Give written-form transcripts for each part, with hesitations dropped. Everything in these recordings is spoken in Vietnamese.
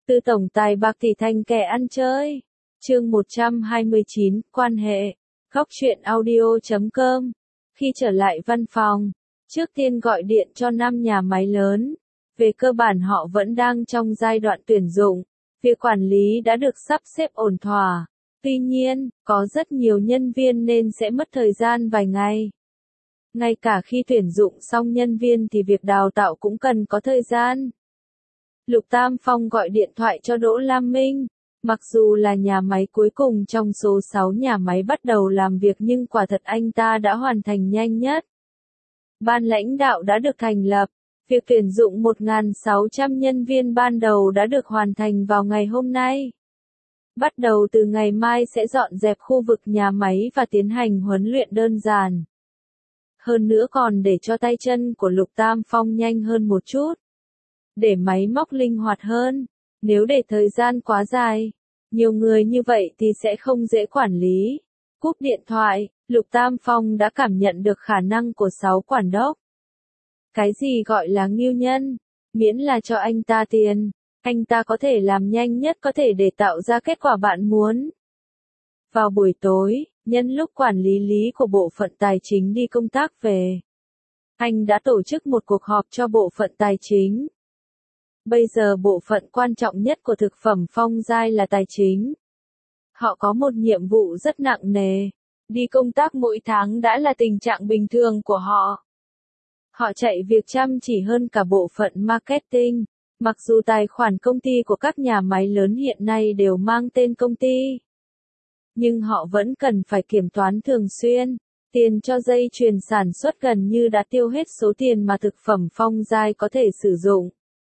Từ tổng tài bạc tỷ thành kẻ ăn chơi. Chương 129, quan hệ. Góc truyện audio.com. Khi trở lại văn phòng, trước tiên gọi điện cho 5 nhà máy lớn. Về cơ bản họ vẫn đang trong giai đoạn tuyển dụng. Việc quản lý đã được sắp xếp ổn thỏa. Tuy nhiên, có rất nhiều nhân viên nên sẽ mất thời gian vài ngày. Ngay cả khi tuyển dụng xong nhân viên thì việc đào tạo cũng cần có thời gian. Lục Tam Phong gọi điện thoại cho Đỗ Lam Minh. Mặc dù là nhà máy cuối cùng trong số 6 nhà máy bắt đầu làm việc nhưng quả thật anh ta đã hoàn thành nhanh nhất. Ban lãnh đạo đã được thành lập. Việc tuyển dụng 1.600 nhân viên ban đầu đã được hoàn thành vào ngày hôm nay. Bắt đầu từ ngày mai sẽ dọn dẹp khu vực nhà máy và tiến hành huấn luyện đơn giản. Hơn nữa còn để cho tay chân của Lục Tam Phong nhanh hơn một chút. Để máy móc linh hoạt hơn. Nếu để thời gian quá dài, nhiều người như vậy thì sẽ không dễ quản lý. Cúp điện thoại, Lục Tam Phong đã cảm nhận được khả năng của 6 quản đốc. Cái gì gọi là ngưu nhân? Miễn là cho anh ta tiền, anh ta có thể làm nhanh nhất có thể để tạo ra kết quả bạn muốn. Vào buổi tối, nhân lúc quản lý Lý của bộ phận tài chính đi công tác về, anh đã tổ chức một cuộc họp cho bộ phận tài chính. Bây giờ bộ phận quan trọng nhất của thực phẩm Phong Giai là tài chính. Họ có một nhiệm vụ rất nặng nề. Đi công tác mỗi tháng đã là tình trạng bình thường của họ. Họ chạy việc chăm chỉ hơn cả bộ phận marketing. Mặc dù tài khoản công ty của các nhà máy lớn hiện nay đều mang tên công ty, nhưng họ vẫn cần phải kiểm toán thường xuyên. Tiền cho dây chuyền sản xuất gần như đã tiêu hết số tiền mà thực phẩm Phong Giai có thể sử dụng.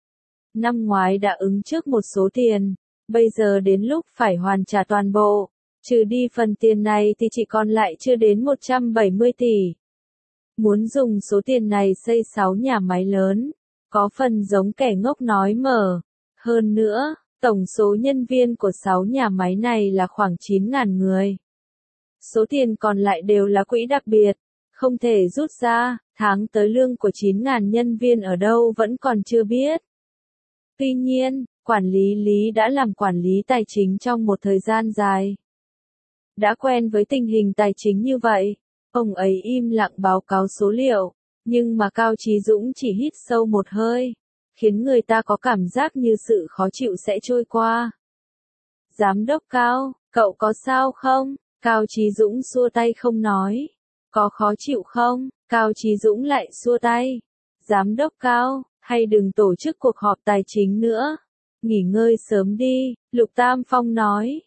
Năm ngoái đã ứng trước một số tiền, bây giờ đến lúc phải hoàn trả toàn bộ, trừ đi phần tiền này thì chỉ còn lại chưa đến 170 tỷ. Muốn dùng số tiền này xây 6 nhà máy lớn, có phần giống kẻ ngốc nói mở. Hơn nữa, tổng số nhân viên của 6 nhà máy này là khoảng 9.000 người. Số tiền còn lại đều là quỹ đặc biệt, không thể rút ra, tháng tới lương của 9.000 nhân viên ở đâu vẫn còn chưa biết. Tuy nhiên, quản lý Lý đã làm quản lý tài chính trong một thời gian dài. Đã quen với tình hình tài chính như vậy, ông ấy im lặng báo cáo số liệu, nhưng mà Cao Chí Dũng chỉ hít sâu một hơi, khiến người ta có cảm giác như sự khó chịu sẽ trôi qua. Giám đốc Cao, cậu có sao không? Cao Chí Dũng xua tay không nói. Có khó chịu không? Cao Chí Dũng lại xua tay. Giám đốc Cao, hay đừng tổ chức cuộc họp tài chính nữa. Nghỉ ngơi sớm đi, Lục Tam Phong nói.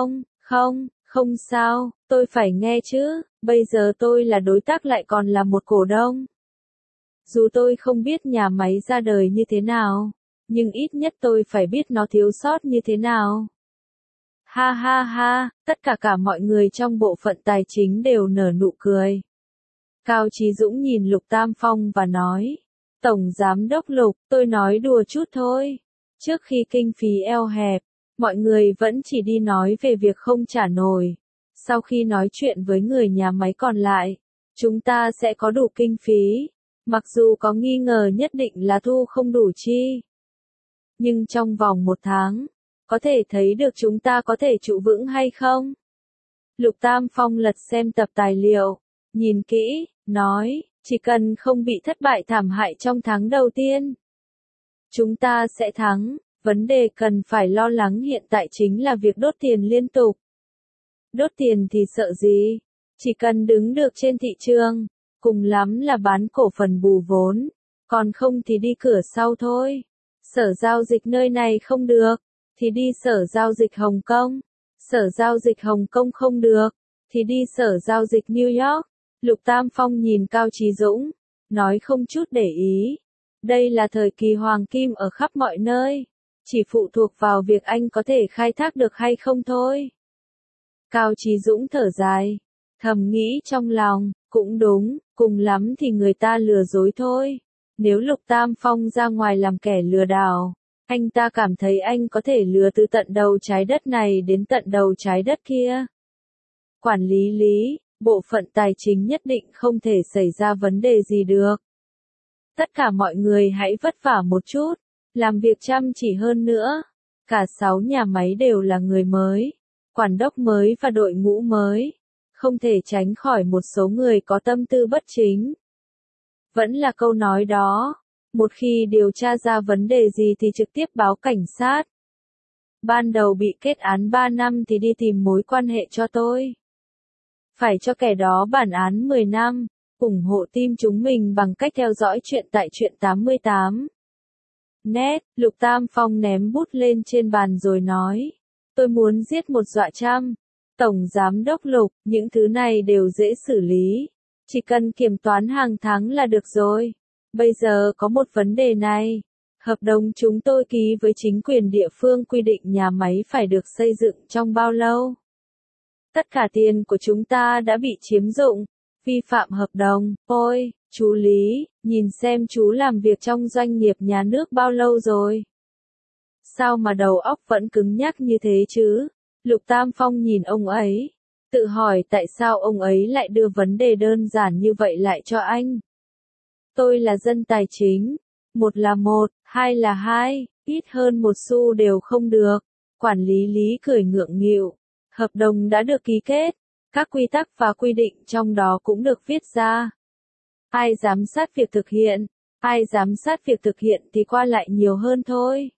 Không sao, tôi phải nghe chứ, bây giờ tôi là đối tác lại còn là một cổ đông. Dù tôi không biết nhà máy ra đời như thế nào, nhưng ít nhất tôi phải biết nó thiếu sót như thế nào. Ha ha ha, tất cả mọi người trong bộ phận tài chính đều nở nụ cười. Cao Chí Dũng nhìn Lục Tam Phong và nói. Tổng Giám đốc Lục, tôi nói đùa chút thôi. Trước khi kinh phí eo hẹp, mọi người vẫn chỉ đi nói về việc không trả nổi. Sau khi nói chuyện với người nhà máy còn lại, chúng ta sẽ có đủ kinh phí. Mặc dù có nghi ngờ nhất định là thu không đủ chi. Nhưng trong vòng 1 tháng, có thể thấy được chúng ta có thể trụ vững hay không? Lục Tam Phong lật xem tập tài liệu, nhìn kỹ, nói. Chỉ cần không bị thất bại thảm hại trong tháng đầu tiên, chúng ta sẽ thắng. Vấn đề cần phải lo lắng hiện tại chính là việc đốt tiền liên tục. Đốt tiền thì sợ gì? Chỉ cần đứng được trên thị trường, cùng lắm là bán cổ phần bù vốn, còn không thì đi cửa sau thôi. Sở giao dịch nơi này không được, thì đi sở giao dịch Hồng Kông. Sở giao dịch Hồng Kông không được, thì đi sở giao dịch New York. Lục Tam Phong nhìn Cao Chí Dũng, nói không chút để ý. Đây là thời kỳ hoàng kim ở khắp mọi nơi, chỉ phụ thuộc vào việc anh có thể khai thác được hay không thôi. Cao Chí Dũng thở dài, thầm nghĩ trong lòng, cũng đúng, cùng lắm thì người ta lừa dối thôi. Nếu Lục Tam Phong ra ngoài làm kẻ lừa đảo, anh ta cảm thấy anh có thể lừa từ tận đầu trái đất này đến tận đầu trái đất kia. Quản lý Lý, bộ phận tài chính nhất định không thể xảy ra vấn đề gì được. Tất cả mọi người hãy vất vả một chút, làm việc chăm chỉ hơn nữa. Cả 6 nhà máy đều là người mới, quản đốc mới và đội ngũ mới. Không thể tránh khỏi một số người có tâm tư bất chính. Vẫn là câu nói đó, một khi điều tra ra vấn đề gì thì trực tiếp báo cảnh sát. Ban đầu bị kết án 3 năm thì đi tìm mối quan hệ cho tôi. Phải cho kẻ đó bản án 10 năm, ủng hộ team chúng mình bằng cách theo dõi chuyện tại Truyện 88. Net, Lục Tam Phong ném bút lên trên bàn rồi nói. Tôi muốn giết một dọa trăm. Tổng Giám đốc Lục, những thứ này đều dễ xử lý. Chỉ cần kiểm toán hàng tháng là được rồi. Bây giờ có một vấn đề này. Hợp đồng chúng tôi ký với chính quyền địa phương quy định nhà máy phải được xây dựng trong bao lâu? Tất cả tiền của chúng ta đã bị chiếm dụng, vi phạm hợp đồng. Ôi, chú Lý, nhìn xem chú làm việc trong doanh nghiệp nhà nước bao lâu rồi? Sao mà đầu óc vẫn cứng nhắc như thế chứ? Lục Tam Phong nhìn ông ấy, tự hỏi tại sao ông ấy lại đưa vấn đề đơn giản như vậy lại cho anh. Tôi là dân tài chính, một là một, hai là hai, ít hơn một xu đều không được. Quản lý Lý cười ngượng nghịu. Hợp đồng đã được ký kết, các quy tắc và quy định trong đó cũng được viết ra. Ai giám sát việc thực hiện, ai giám sát việc thực hiện thì qua lại nhiều hơn thôi.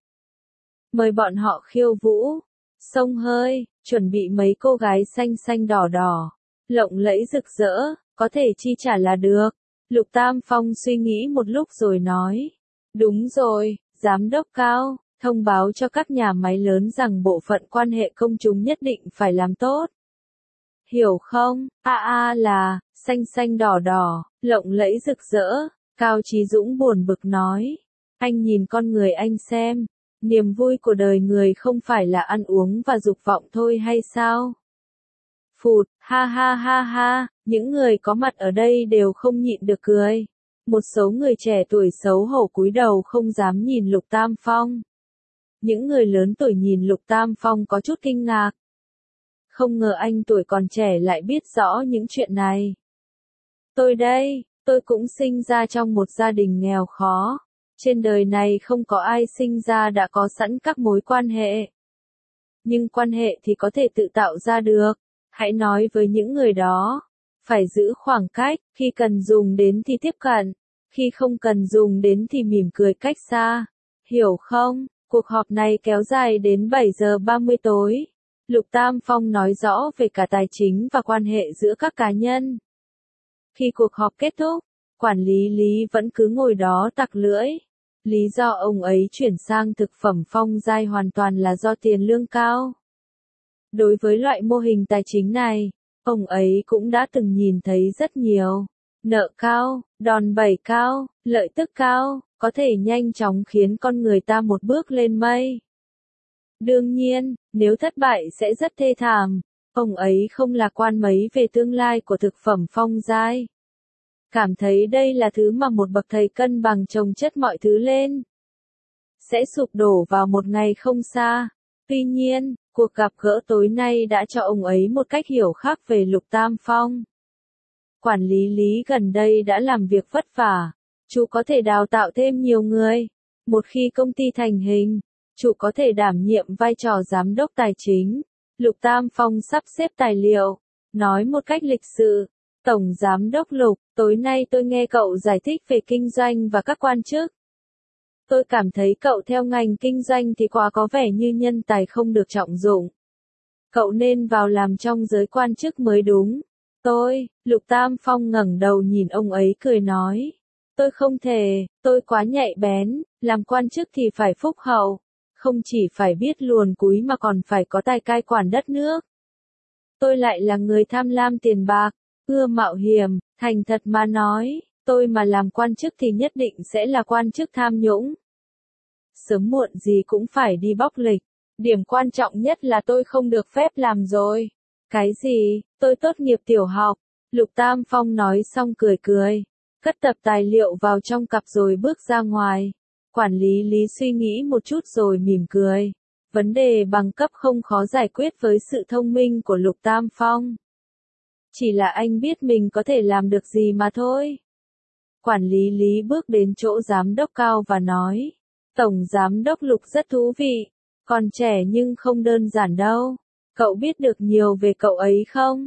Mời bọn họ khiêu vũ, xông hơi, chuẩn bị mấy cô gái xanh xanh đỏ đỏ, lộng lẫy rực rỡ, có thể chi trả là được. Lục Tam Phong suy nghĩ một lúc rồi nói. Đúng rồi, giám đốc Cao, thông báo cho các nhà máy lớn rằng bộ phận quan hệ công chúng nhất định phải làm tốt. Hiểu không? Là, xanh xanh đỏ đỏ, lộng lẫy rực rỡ. Cao Chí Dũng buồn bực nói. Anh nhìn con người anh xem. Niềm vui của đời người không phải là ăn uống và dục vọng thôi hay sao? Phụt, ha ha ha ha, những người có mặt ở đây đều không nhịn được cười. Một số người trẻ tuổi xấu hổ cúi đầu không dám nhìn Lục Tam Phong. Những người lớn tuổi nhìn Lục Tam Phong có chút kinh ngạc. Không ngờ anh tuổi còn trẻ lại biết rõ những chuyện này. Tôi đây, tôi cũng sinh ra trong một gia đình nghèo khó. Trên đời này không có ai sinh ra đã có sẵn các mối quan hệ. Nhưng quan hệ thì có thể tự tạo ra được. Hãy nói với những người đó. Phải giữ khoảng cách, khi cần dùng đến thì tiếp cận. Khi không cần dùng đến thì mỉm cười cách xa. Hiểu không? Cuộc họp này kéo dài đến 7 giờ 30 tối. Lục Tam Phong nói rõ về cả tài chính và quan hệ giữa các cá nhân. Khi cuộc họp kết thúc, quản lý Lý vẫn cứ ngồi đó tặc lưỡi. Lý do ông ấy chuyển sang thực phẩm Phong Giai hoàn toàn là do tiền lương cao. Đối với loại mô hình tài chính này, ông ấy cũng đã từng nhìn thấy rất nhiều. Nợ cao, đòn bẩy cao, lợi tức cao, có thể nhanh chóng khiến con người ta một bước lên mây. Đương nhiên, nếu thất bại sẽ rất thê thảm. Ông ấy không lạc quan mấy về tương lai của thực phẩm Phong Giai. Cảm thấy đây là thứ mà một bậc thầy cân bằng chồng chất mọi thứ lên. Sẽ sụp đổ vào một ngày không xa. Tuy nhiên, cuộc gặp gỡ tối nay đã cho ông ấy một cách hiểu khác về Lục Tam Phong. Quản lý Lý gần đây đã làm việc vất vả. Chú có thể đào tạo thêm nhiều người. Một khi công ty thành hình, chú có thể đảm nhiệm vai trò giám đốc tài chính. Lục Tam Phong sắp xếp tài liệu, nói một cách lịch sự. Tổng Giám đốc Lục, tối nay tôi nghe cậu giải thích về kinh doanh và các quan chức. Tôi cảm thấy cậu theo ngành kinh doanh thì quá có vẻ như nhân tài không được trọng dụng. Cậu nên vào làm trong giới quan chức mới đúng. Lục Tam Phong ngẩng đầu nhìn ông ấy cười nói. Tôi không thể, tôi quá nhạy bén, làm quan chức thì phải phúc hậu. Không chỉ phải biết luồn cúi mà còn phải có tài cai quản đất nước. Tôi lại là người tham lam tiền bạc, ưa mạo hiểm, thành thật mà nói, tôi mà làm quan chức thì nhất định sẽ là quan chức tham nhũng. Sớm muộn gì cũng phải đi bóc lịch. Điểm quan trọng nhất là tôi không được phép làm rồi. Cái gì? Tôi tốt nghiệp tiểu học. Lục Tam Phong nói xong cười cười. Cất tập tài liệu vào trong cặp rồi bước ra ngoài. Quản lý Lý suy nghĩ một chút rồi mỉm cười. Vấn đề bằng cấp không khó giải quyết với sự thông minh của Lục Tam Phong. Chỉ là anh biết mình có thể làm được gì mà thôi. Quản lý Lý bước đến chỗ giám đốc Cao và nói. Tổng giám đốc Lục rất thú vị. Còn trẻ nhưng không đơn giản đâu. Cậu biết được nhiều về cậu ấy không?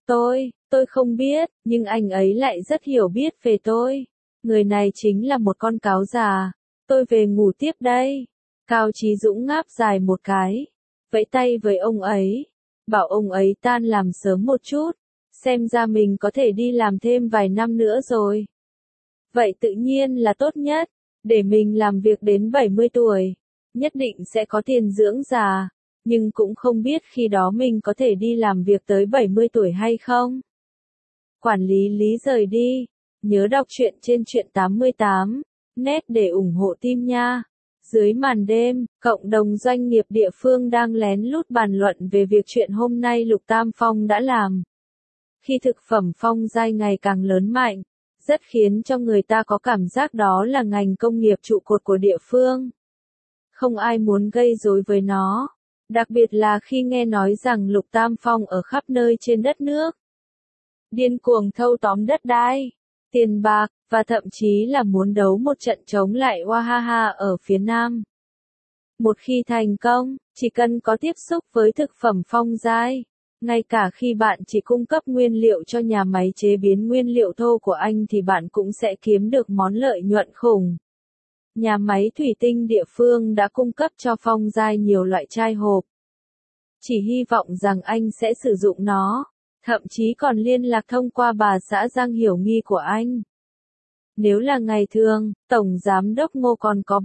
Tôi không biết, nhưng anh ấy lại rất hiểu biết về tôi. Người này chính là một con cáo già. Tôi về ngủ tiếp đây. Cao Chí Dũng ngáp dài một cái, vẫy tay với ông ấy, bảo ông ấy tan làm sớm một chút, xem ra mình có thể đi làm thêm vài năm nữa rồi. Vậy tự nhiên là tốt nhất, để mình làm việc đến 70 tuổi, nhất định sẽ có tiền dưỡng già, nhưng cũng không biết khi đó mình có thể đi làm việc tới 70 tuổi hay không. Quản lý Lý rời đi, nhớ đọc truyện trên truyện 88, net để ủng hộ team nha. Dưới màn đêm, cộng đồng doanh nghiệp địa phương đang lén lút bàn luận về việc chuyện hôm nay Lục Tam Phong đã làm. Khi thực phẩm phong giai ngày càng lớn mạnh, rất khiến cho người ta có cảm giác đó là ngành công nghiệp trụ cột của địa phương. Không ai muốn gây rối với nó, đặc biệt là khi nghe nói rằng Lục Tam Phong ở khắp nơi trên đất nước điên cuồng thâu tóm đất đai, tiền bạc, và thậm chí là muốn đấu một trận chống lại Oaxaca ở phía Nam. Một khi thành công, chỉ cần có tiếp xúc với thực phẩm phong giai, ngay cả khi bạn chỉ cung cấp nguyên liệu cho nhà máy chế biến nguyên liệu thô của anh thì bạn cũng sẽ kiếm được món lợi nhuận khủng. Nhà máy thủy tinh địa phương đã cung cấp cho phong giai nhiều loại chai hộp. Chỉ hy vọng rằng anh sẽ sử dụng nó, thậm chí còn liên lạc thông qua bà xã Giang Hiểu Nghi của anh. Nếu là ngày thường, Tổng Giám đốc Ngô còn có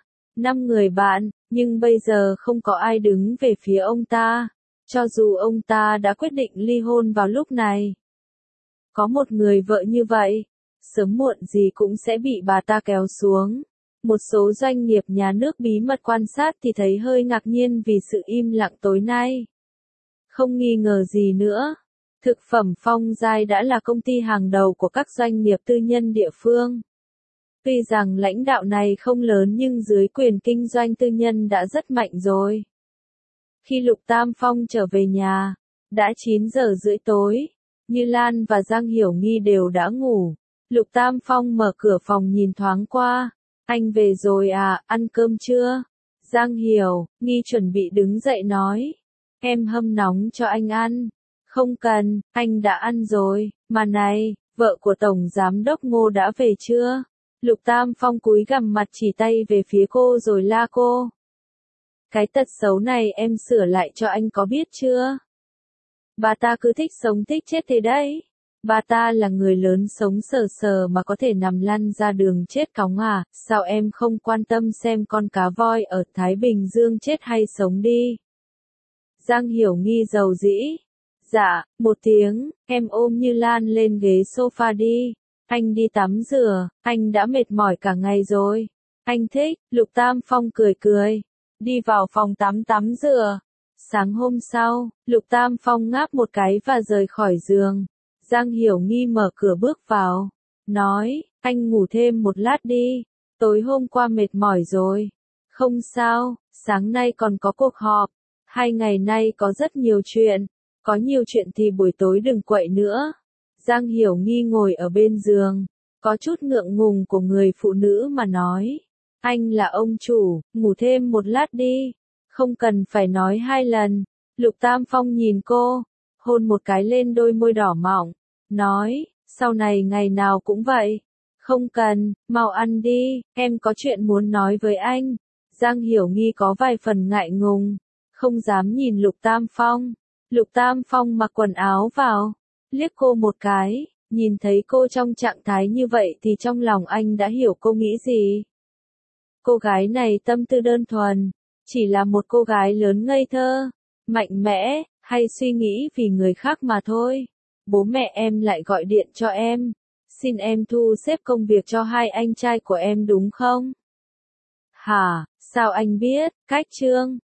5 người bạn, nhưng bây giờ không có ai đứng về phía ông ta, cho dù ông ta đã quyết định ly hôn vào lúc này. Có một người vợ như vậy, sớm muộn gì cũng sẽ bị bà ta kéo xuống. Một số doanh nghiệp nhà nước bí mật quan sát thì thấy hơi ngạc nhiên vì sự im lặng tối nay. Không nghi ngờ gì nữa, thực phẩm phong giai đã là công ty hàng đầu của các doanh nghiệp tư nhân địa phương. Tuy rằng lãnh đạo này không lớn nhưng dưới quyền kinh doanh tư nhân đã rất mạnh rồi. Khi Lục Tam Phong trở về nhà, đã 9 giờ rưỡi tối, Như Lan và Giang Hiểu Nghi đều đã ngủ. Lục Tam Phong mở cửa phòng nhìn thoáng qua. Anh về rồi à, ăn cơm chưa? Giang Hiểu Nghi chuẩn bị đứng dậy nói. Em hâm nóng cho anh ăn. Không cần, anh đã ăn rồi. Mà này, vợ của Tổng Giám đốc Ngô đã về chưa? Lục Tam Phong cúi gằm mặt chỉ tay về phía cô rồi la cô. Cái tật xấu này em sửa lại cho anh có biết chưa? Bà ta cứ thích sống thích chết thế đấy. Bà ta là người lớn sống sờ sờ mà có thể nằm lăn ra đường chết cóng à, sao em không quan tâm xem con cá voi ở Thái Bình Dương chết hay sống đi? Giang Hiểu Nghi dầu dĩ. Dạ, một tiếng, em ôm Như Lan lên ghế sofa đi. Anh đi tắm rửa, anh đã mệt mỏi cả ngày rồi. Anh thích, Lục Tam Phong cười cười. Đi vào phòng tắm rửa. Sáng hôm sau, Lục Tam Phong ngáp một cái và rời khỏi giường. Giang Hiểu Nghi mở cửa bước vào. Nói, anh ngủ thêm một lát đi. Tối hôm qua mệt mỏi rồi. Không sao, sáng nay còn có cuộc họp. 2 ngày nay có rất nhiều chuyện. Có nhiều chuyện thì buổi tối đừng quậy nữa. Giang Hiểu Nghi ngồi ở bên giường, có chút ngượng ngùng của người phụ nữ mà nói. Anh là ông chủ, ngủ thêm một lát đi. Không cần phải nói 2 lần. Lục Tam Phong nhìn cô, hôn một cái lên đôi môi đỏ mọng, nói, sau này ngày nào cũng vậy. Không cần, mau ăn đi, em có chuyện muốn nói với anh. Giang Hiểu Nghi có vài phần ngại ngùng, không dám nhìn Lục Tam Phong. Lục Tam Phong mặc quần áo vào, liếc cô một cái, nhìn thấy cô trong trạng thái như vậy thì trong lòng anh đã hiểu cô nghĩ gì. Cô gái này tâm tư đơn thuần, chỉ là một cô gái lớn ngây thơ, mạnh mẽ, hay suy nghĩ vì người khác mà thôi. Bố mẹ em lại gọi điện cho em, xin em thu xếp công việc cho 2 anh trai của em đúng không? Hả, sao anh biết? Cách Trương,